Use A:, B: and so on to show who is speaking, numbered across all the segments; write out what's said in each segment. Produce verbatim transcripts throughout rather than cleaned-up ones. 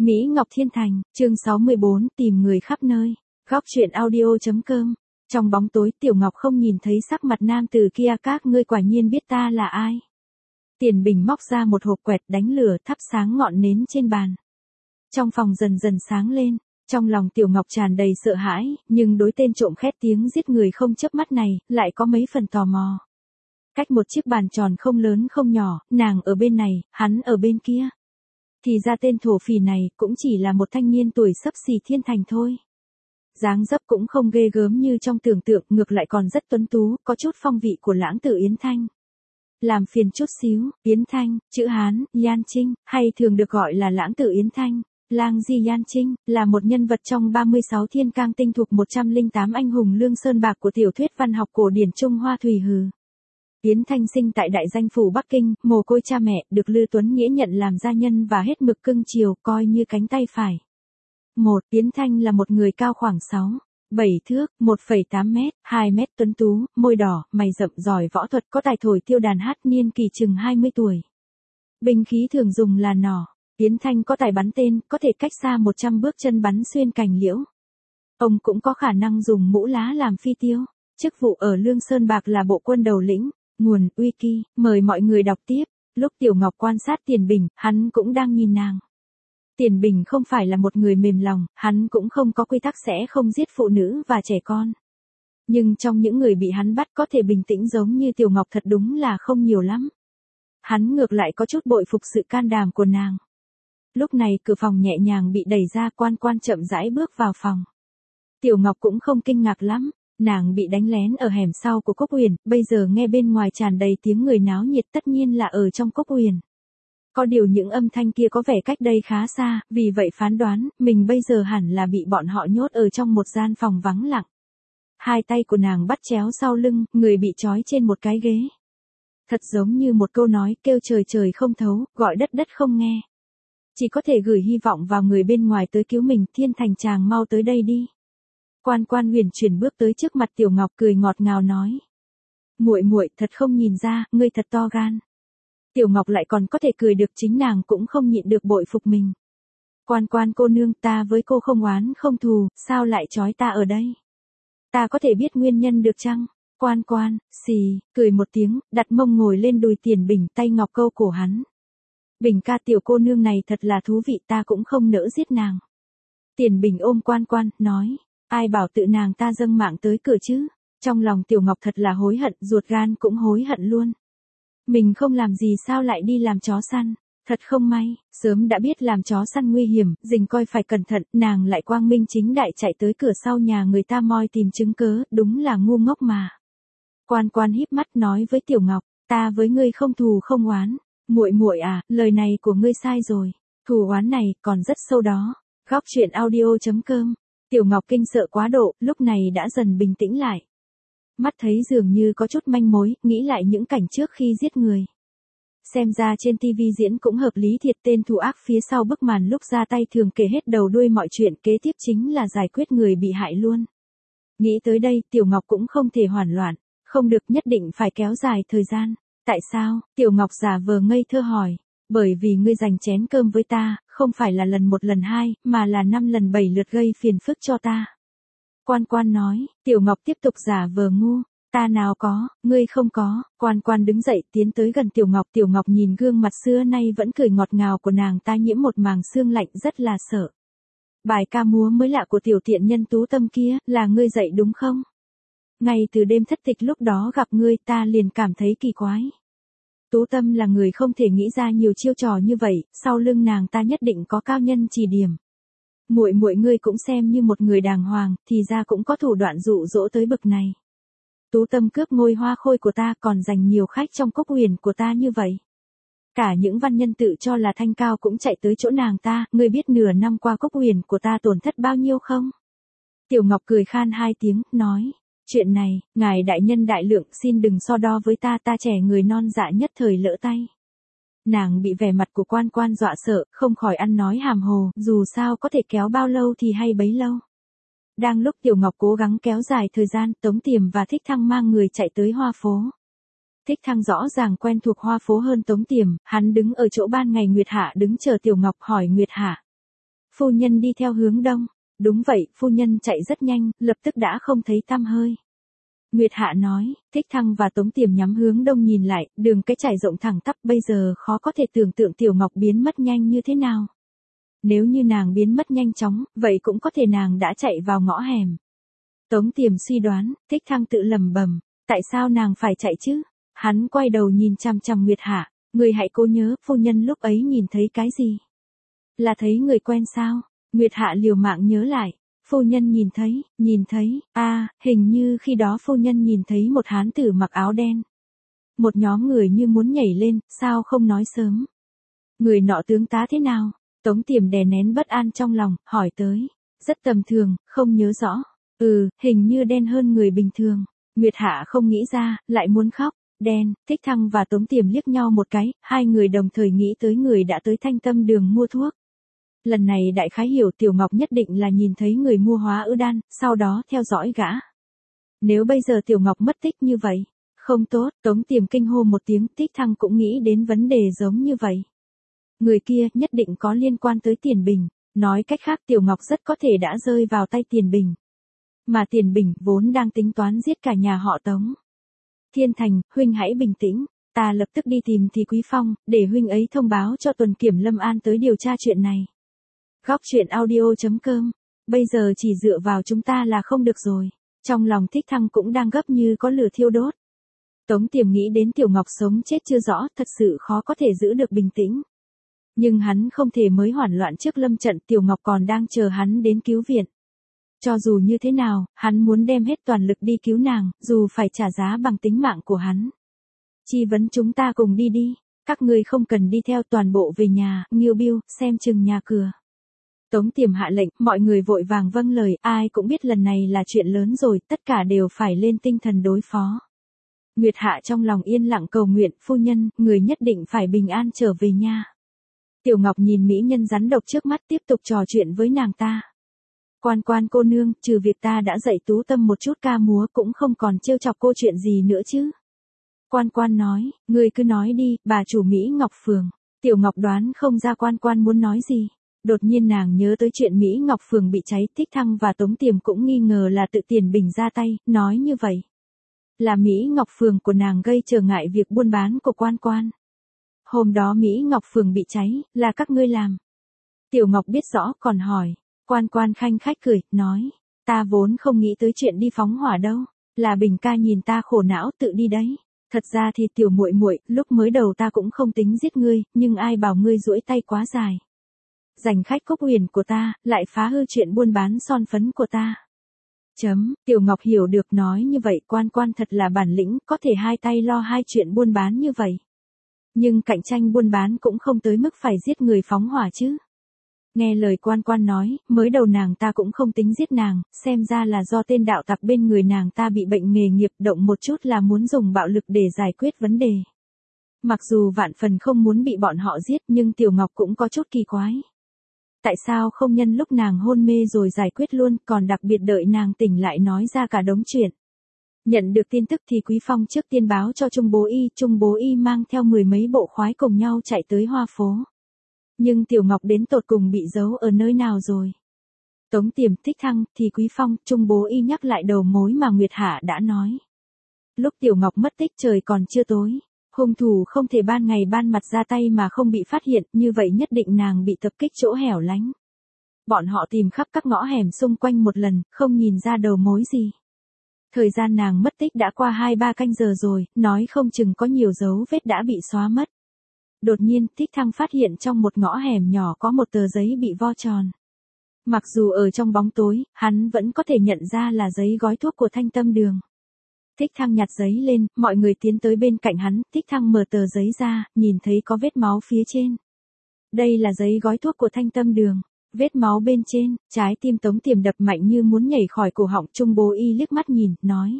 A: Mỹ Ngọc Thiên Thành, chương sáu mươi bốn, tìm người khắp nơi. Góc truyện audio.com. Trong bóng tối Tiểu Ngọc không nhìn thấy sắc mặt nam từ kia, các ngươi quả nhiên biết ta là ai. Tiền Bình móc ra một hộp quẹt đánh lửa thắp sáng ngọn nến trên bàn. Trong phòng dần dần sáng lên, trong lòng Tiểu Ngọc tràn đầy sợ hãi, nhưng đối tên trộm khét tiếng giết người không chớp mắt này, lại có mấy phần tò mò. Cách một chiếc bàn tròn không lớn không nhỏ, nàng ở bên này, hắn ở bên kia. Thì ra tên thổ phỉ này cũng chỉ là một thanh niên tuổi xấp xì thiên thành thôi. Dáng dấp cũng không ghê gớm như trong tưởng tượng, ngược lại còn rất tuấn tú, có chút phong vị của lãng tử Yến Thanh. Làm phiền chút xíu, Yến Thanh, chữ Hán, Yan Trinh, hay thường được gọi là lãng tử Yến Thanh, Lang Di Yan Trinh, là một nhân vật trong ba mươi sáu thiên cang tinh thuộc một trăm lẻ tám anh hùng lương sơn bạc của tiểu thuyết văn học cổ điển Trung Hoa Thùy Hừ. Yến Thanh sinh tại đại danh phủ Bắc Kinh, mồ côi cha mẹ, được Lư Tuấn Nghĩa nhận làm gia nhân và hết mực cưng chiều, coi như cánh tay phải. Một, Yến Thanh là một người cao khoảng sáu, bảy thước, một phẩy tám mét, hai mét, tuấn tú, môi đỏ, mày rậm, giỏi võ thuật, có tài thổi tiêu đàn hát, niên kỳ chừng hai mươi tuổi. Binh khí thường dùng là nỏ. Yến Thanh có tài bắn tên, có thể cách xa một trăm bước chân bắn xuyên cành liễu. Ông cũng có khả năng dùng mũ lá làm phi tiêu. Chức vụ ở Lương Sơn Bạc là bộ quân đầu lĩnh. Nguồn Wiki, mời mọi người đọc tiếp. Lúc Tiểu Ngọc quan sát Tiền Bình, hắn cũng đang nhìn nàng. Tiền Bình không phải là một người mềm lòng, hắn cũng không có quy tắc sẽ không giết phụ nữ và trẻ con. Nhưng trong những người bị hắn bắt có thể bình tĩnh giống như Tiểu Ngọc thật đúng là không nhiều lắm. Hắn ngược lại có chút bội phục sự can đảm của nàng. Lúc này cửa phòng nhẹ nhàng bị đẩy ra, Quan Quan chậm rãi bước vào phòng. Tiểu Ngọc cũng không kinh ngạc lắm. Nàng bị đánh lén ở hẻm sau của Cốc Uyển, bây giờ nghe bên ngoài tràn đầy tiếng người náo nhiệt, tất nhiên là ở trong Cốc Uyển. Có điều những âm thanh kia có vẻ cách đây khá xa, vì vậy phán đoán, mình bây giờ hẳn là bị bọn họ nhốt ở trong một gian phòng vắng lặng. Hai tay của nàng bắt chéo sau lưng, người bị trói trên một cái ghế. Thật giống như một câu nói, kêu trời trời không thấu, gọi đất đất không nghe. Chỉ có thể gửi hy vọng vào người bên ngoài tới cứu mình, Thiên Thành chàng mau tới đây đi. Quan Quan huyền chuyển bước tới trước mặt Tiểu Ngọc, cười ngọt ngào nói: "Muội muội, thật không nhìn ra, ngươi thật to gan." Tiểu Ngọc lại còn có thể cười được, chính nàng cũng không nhịn được bội phục mình. "Quan Quan cô nương, ta với cô không oán không thù, sao lại trói ta ở đây? Ta có thể biết nguyên nhân được chăng?" Quan Quan, xì, cười một tiếng, đặt mông ngồi lên đùi Tiền Bình, tay ngọc câu cổ hắn. "Bình ca, tiểu cô nương này thật là thú vị, ta cũng không nỡ giết nàng." Tiền Bình ôm Quan Quan, nói: "Ai bảo tự nàng ta dâng mạng tới cửa chứ?" Trong lòng Tiểu Ngọc thật là hối hận, ruột gan cũng hối hận luôn. Mình không làm gì sao lại đi làm chó săn, thật không may, sớm đã biết làm chó săn nguy hiểm, rình coi phải cẩn thận, nàng lại quang minh chính đại chạy tới cửa sau nhà người ta moi tìm chứng cớ, đúng là ngu ngốc mà. Quan Quan híp mắt nói với Tiểu Ngọc: "Ta với ngươi không thù không oán, muội muội à, lời này của ngươi sai rồi, thù oán này còn rất sâu đó." Góc truyện audio.com. Tiểu Ngọc kinh sợ quá độ, lúc này đã dần bình tĩnh lại. Mắt thấy dường như có chút manh mối, nghĩ lại những cảnh trước khi giết người. Xem ra trên tivi diễn cũng hợp lý thiệt, tên thủ ác phía sau bức màn lúc ra tay thường kể hết đầu đuôi mọi chuyện, kế tiếp chính là giải quyết người bị hại luôn. Nghĩ tới đây, Tiểu Ngọc cũng không thể hoảng loạn, không được, nhất định phải kéo dài thời gian. "Tại sao?" Tiểu Ngọc giả vờ ngây thơ hỏi. "Bởi vì ngươi dành chén cơm với ta, không phải là lần một lần hai, mà là năm lần bảy lượt gây phiền phức cho ta." Quan Quan nói. Tiểu Ngọc tiếp tục giả vờ ngu. "Ta nào có, ngươi không có." Quan Quan đứng dậy tiến tới gần Tiểu Ngọc. Tiểu Ngọc nhìn gương mặt xưa nay vẫn cười ngọt ngào của nàng ta nhiễm một màng sương lạnh, rất là sợ. "Bài ca múa mới lạ của tiểu tiện nhân Tú Tâm kia, là ngươi dạy đúng không? Ngay từ đêm thất tịch lúc đó gặp ngươi, ta liền cảm thấy kỳ quái. Tú Tâm là người không thể nghĩ ra nhiều chiêu trò như vậy, sau lưng nàng ta nhất định có cao nhân chỉ điểm. Muội muội ngươi cũng xem như một người đàng hoàng, thì ra cũng có thủ đoạn dụ dỗ tới bực này. Tú Tâm cướp ngôi hoa khôi của ta, còn giành nhiều khách trong Cốc Uyển của ta như vậy. Cả những văn nhân tự cho là thanh cao cũng chạy tới chỗ nàng ta, ngươi biết nửa năm qua Cốc Uyển của ta tổn thất bao nhiêu không?" Tiểu Ngọc cười khan hai tiếng, nói: "Chuyện này, ngài đại nhân đại lượng, xin đừng so đo với ta, ta trẻ người non dạ nhất thời lỡ tay." Nàng bị vẻ mặt của Quan Quan dọa sợ, không khỏi ăn nói hàm hồ, dù sao có thể kéo bao lâu thì hay bấy lâu. Đang lúc Tiểu Ngọc cố gắng kéo dài thời gian, Tống Tiềm và Thích Thăng mang người chạy tới Hoa Phố. Thích Thăng rõ ràng quen thuộc Hoa Phố hơn Tống Tiềm, hắn đứng ở chỗ ban ngày Nguyệt Hạ đứng chờ Tiểu Ngọc, hỏi Nguyệt Hạ: Phu nhân đi theo hướng đông. Đúng vậy, phu nhân chạy rất nhanh, lập tức đã không thấy tăm hơi. Nguyệt Hạ nói, Thích Thăng và Tống Tiềm nhắm hướng đông nhìn lại, đường cái trải rộng thẳng tắp, bây giờ khó có thể tưởng tượng Tiểu Ngọc biến mất nhanh như thế nào. Nếu như nàng biến mất nhanh chóng, vậy cũng có thể nàng đã chạy vào ngõ hẻm. Tống Tiềm suy đoán, Thích Thăng tự lẩm bẩm, tại sao nàng phải chạy chứ? Hắn quay đầu nhìn chằm chằm Nguyệt Hạ, người hãy cố nhớ, phu nhân lúc ấy nhìn thấy cái gì? Là thấy người quen sao? Nguyệt Hạ liều mạng nhớ lại. Phu nhân nhìn thấy, nhìn thấy, a à, hình như khi đó phu nhân nhìn thấy một hán tử mặc áo đen. Một nhóm người như muốn nhảy lên, sao không nói sớm? Người nọ tướng tá thế nào? Tống Tiềm đè nén bất an trong lòng, hỏi tới. Rất tầm thường, không nhớ rõ. Ừ, hình như đen hơn người bình thường. Nguyệt Hạ không nghĩ ra, lại muốn khóc. Đen, Thích Thăng và Tống Tiềm liếc nhau một cái, hai người đồng thời nghĩ tới người đã tới Thanh Tâm Đường mua thuốc. Lần này đại khái hiểu Tiểu Ngọc nhất định là nhìn thấy người mua hóa ư đan, sau đó theo dõi gã. Nếu bây giờ Tiểu Ngọc mất tích như vậy, không tốt, Tống Tiềm kinh hô một tiếng, Thích Thăng cũng nghĩ đến vấn đề giống như vậy. Người kia nhất định có liên quan tới Tiền Bình, nói cách khác Tiểu Ngọc rất có thể đã rơi vào tay Tiền Bình. Mà Tiền Bình vốn đang tính toán giết cả nhà họ Tống. Thiên Thành, huynh hãy bình tĩnh, ta lập tức đi tìm Thì Quý Phong, để huynh ấy thông báo cho Tuần Kiểm Lâm An tới điều tra chuyện này. Góc truyện audio chấm com. Bây giờ chỉ dựa vào chúng ta là không được rồi. Trong lòng Thích Thăng cũng đang gấp như có lửa thiêu đốt. Tống Tiềm nghĩ đến Tiểu Ngọc sống chết chưa rõ, thật sự khó có thể giữ được bình tĩnh. Nhưng hắn không thể mới hoảng loạn trước lâm trận, Tiểu Ngọc còn đang chờ hắn đến cứu viện. Cho dù như thế nào, hắn muốn đem hết toàn lực đi cứu nàng, dù phải trả giá bằng tính mạng của hắn. Chi vấn chúng ta cùng đi đi, các ngươi không cần đi theo, toàn bộ về nhà, Nghiêu Biêu, xem chừng nhà cửa. Tống Tiềm hạ lệnh, mọi người vội vàng vâng lời, ai cũng biết lần này là chuyện lớn rồi, tất cả đều phải lên tinh thần đối phó. Nguyệt Hạ trong lòng yên lặng cầu nguyện, phu nhân, người nhất định phải bình an trở về nhà. Tiểu Ngọc nhìn mỹ nhân rắn độc trước mắt tiếp tục trò chuyện với nàng ta. Quan Quan cô nương, trừ việc ta đã dạy Tú Tâm một chút ca múa cũng không còn trêu chọc cô chuyện gì nữa chứ. Quan Quan nói, ngươi cứ nói đi, bà chủ Mỹ Ngọc Phường. Tiểu Ngọc đoán không ra Quan Quan muốn nói gì. Đột nhiên nàng nhớ tới chuyện Mỹ Ngọc Phường bị cháy, Thích Thăng và Tống Tiềm cũng nghi ngờ là tự Tiền Bình ra tay, nói như vậy. Là Mỹ Ngọc Phường của nàng gây trở ngại việc buôn bán của Quan Quan. Hôm đó Mỹ Ngọc Phường bị cháy, là các ngươi làm. Tiểu Ngọc biết rõ còn hỏi. Quan Quan khanh khách cười, nói. Ta vốn không nghĩ tới chuyện đi phóng hỏa đâu. Là Bình ca nhìn ta khổ não tự đi đấy. Thật ra thì tiểu muội muội, lúc mới đầu ta cũng không tính giết ngươi, nhưng ai bảo ngươi duỗi tay quá dài. Giành khách Cúc Huyền của ta, lại phá hư chuyện buôn bán son phấn của ta. Chấm, Tiểu Ngọc hiểu được, nói như vậy Quan Quan thật là bản lĩnh, có thể hai tay lo hai chuyện buôn bán như vậy. Nhưng cạnh tranh buôn bán cũng không tới mức phải giết người phóng hỏa chứ. Nghe lời Quan Quan nói, mới đầu nàng ta cũng không tính giết nàng, xem ra là do tên đạo tặc bên người nàng ta bị bệnh nghề nghiệp, động một chút là muốn dùng bạo lực để giải quyết vấn đề. Mặc dù vạn phần không muốn bị bọn họ giết, nhưng Tiểu Ngọc cũng có chút kỳ quái. Tại sao không nhân lúc nàng hôn mê rồi giải quyết luôn, còn đặc biệt đợi nàng tỉnh lại nói ra cả đống chuyện. Nhận được tin tức thì Quý Phong trước tiên báo cho Trung Bố Y, Trung Bố Y mang theo mười mấy bộ khoái cùng nhau chạy tới Hoa Phố. Nhưng Tiểu Ngọc đến tột cùng bị giấu ở nơi nào rồi? Tống Tiềm, Thích Thăng, thì Quý Phong, Trung Bố Y nhắc lại đầu mối mà Nguyệt Hạ đã nói. Lúc Tiểu Ngọc mất tích trời còn chưa tối. Hung thủ không thể ban ngày ban mặt ra tay mà không bị phát hiện, như vậy nhất định nàng bị tập kích chỗ hẻo lánh. Bọn họ tìm khắp các ngõ hẻm xung quanh một lần, không nhìn ra đầu mối gì. Thời gian nàng mất tích đã qua hai ba canh giờ rồi, nói không chừng có nhiều dấu vết đã bị xóa mất. Đột nhiên, Thích Thăng phát hiện trong một ngõ hẻm nhỏ có một tờ giấy bị vo tròn. Mặc dù ở trong bóng tối, hắn vẫn có thể nhận ra là giấy gói thuốc của Thanh Tâm Đường. Thích Thăng nhặt giấy lên, mọi người tiến tới bên cạnh hắn, Thích Thăng mở tờ giấy ra, nhìn thấy có vết máu phía trên. Đây là giấy gói thuốc của Thanh Tâm Đường. Vết máu bên trên, trái tim Tống Tiềm đập mạnh như muốn nhảy khỏi cổ họng. Trung Bố Y liếc mắt nhìn, nói.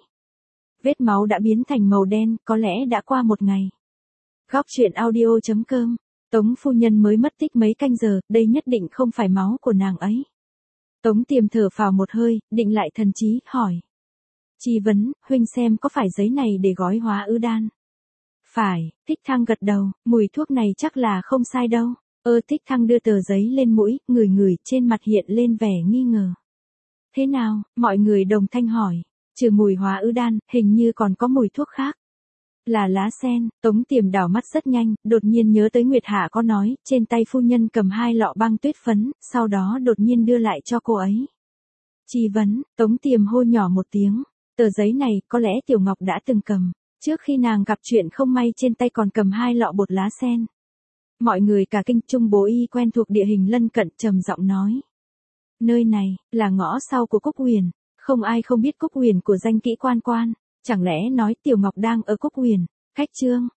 A: Vết máu đã biến thành màu đen, có lẽ đã qua một ngày. Góc truyện audio chấm com. Tống phu nhân mới mất tích mấy canh giờ, đây nhất định không phải máu của nàng ấy. Tống Tiềm thở phào một hơi, định lại thần trí, hỏi. Chi vấn, huynh xem có phải giấy này để gói hóa ư đan? Phải, Thích Thăng gật đầu, mùi thuốc này chắc là không sai đâu. Ơ Thích Thăng đưa tờ giấy lên mũi, ngửi ngửi, trên mặt hiện lên vẻ nghi ngờ. Thế nào, mọi người đồng thanh hỏi. Trừ mùi hóa ứ đan, hình như còn có mùi thuốc khác. Là lá sen. Tống Tiềm đảo mắt rất nhanh, đột nhiên nhớ tới Nguyệt Hạ có nói, trên tay phu nhân cầm hai lọ băng tuyết phấn, sau đó đột nhiên đưa lại cho cô ấy. Chi vấn, Tống Tiềm hô nhỏ một tiếng. Tờ giấy này, có lẽ Tiểu Ngọc đã từng cầm. Trước khi nàng gặp chuyện không may trên tay còn cầm hai lọ bột lá sen. Mọi người cả kinh. Trung Bố Y quen thuộc địa hình lân cận trầm giọng nói. Nơi này, là ngõ sau của Cúc Huyền. Không ai không biết Cúc Huyền của danh kỹ quan quan. Chẳng lẽ nói Tiểu Ngọc đang ở Cúc Huyền? Khách trương,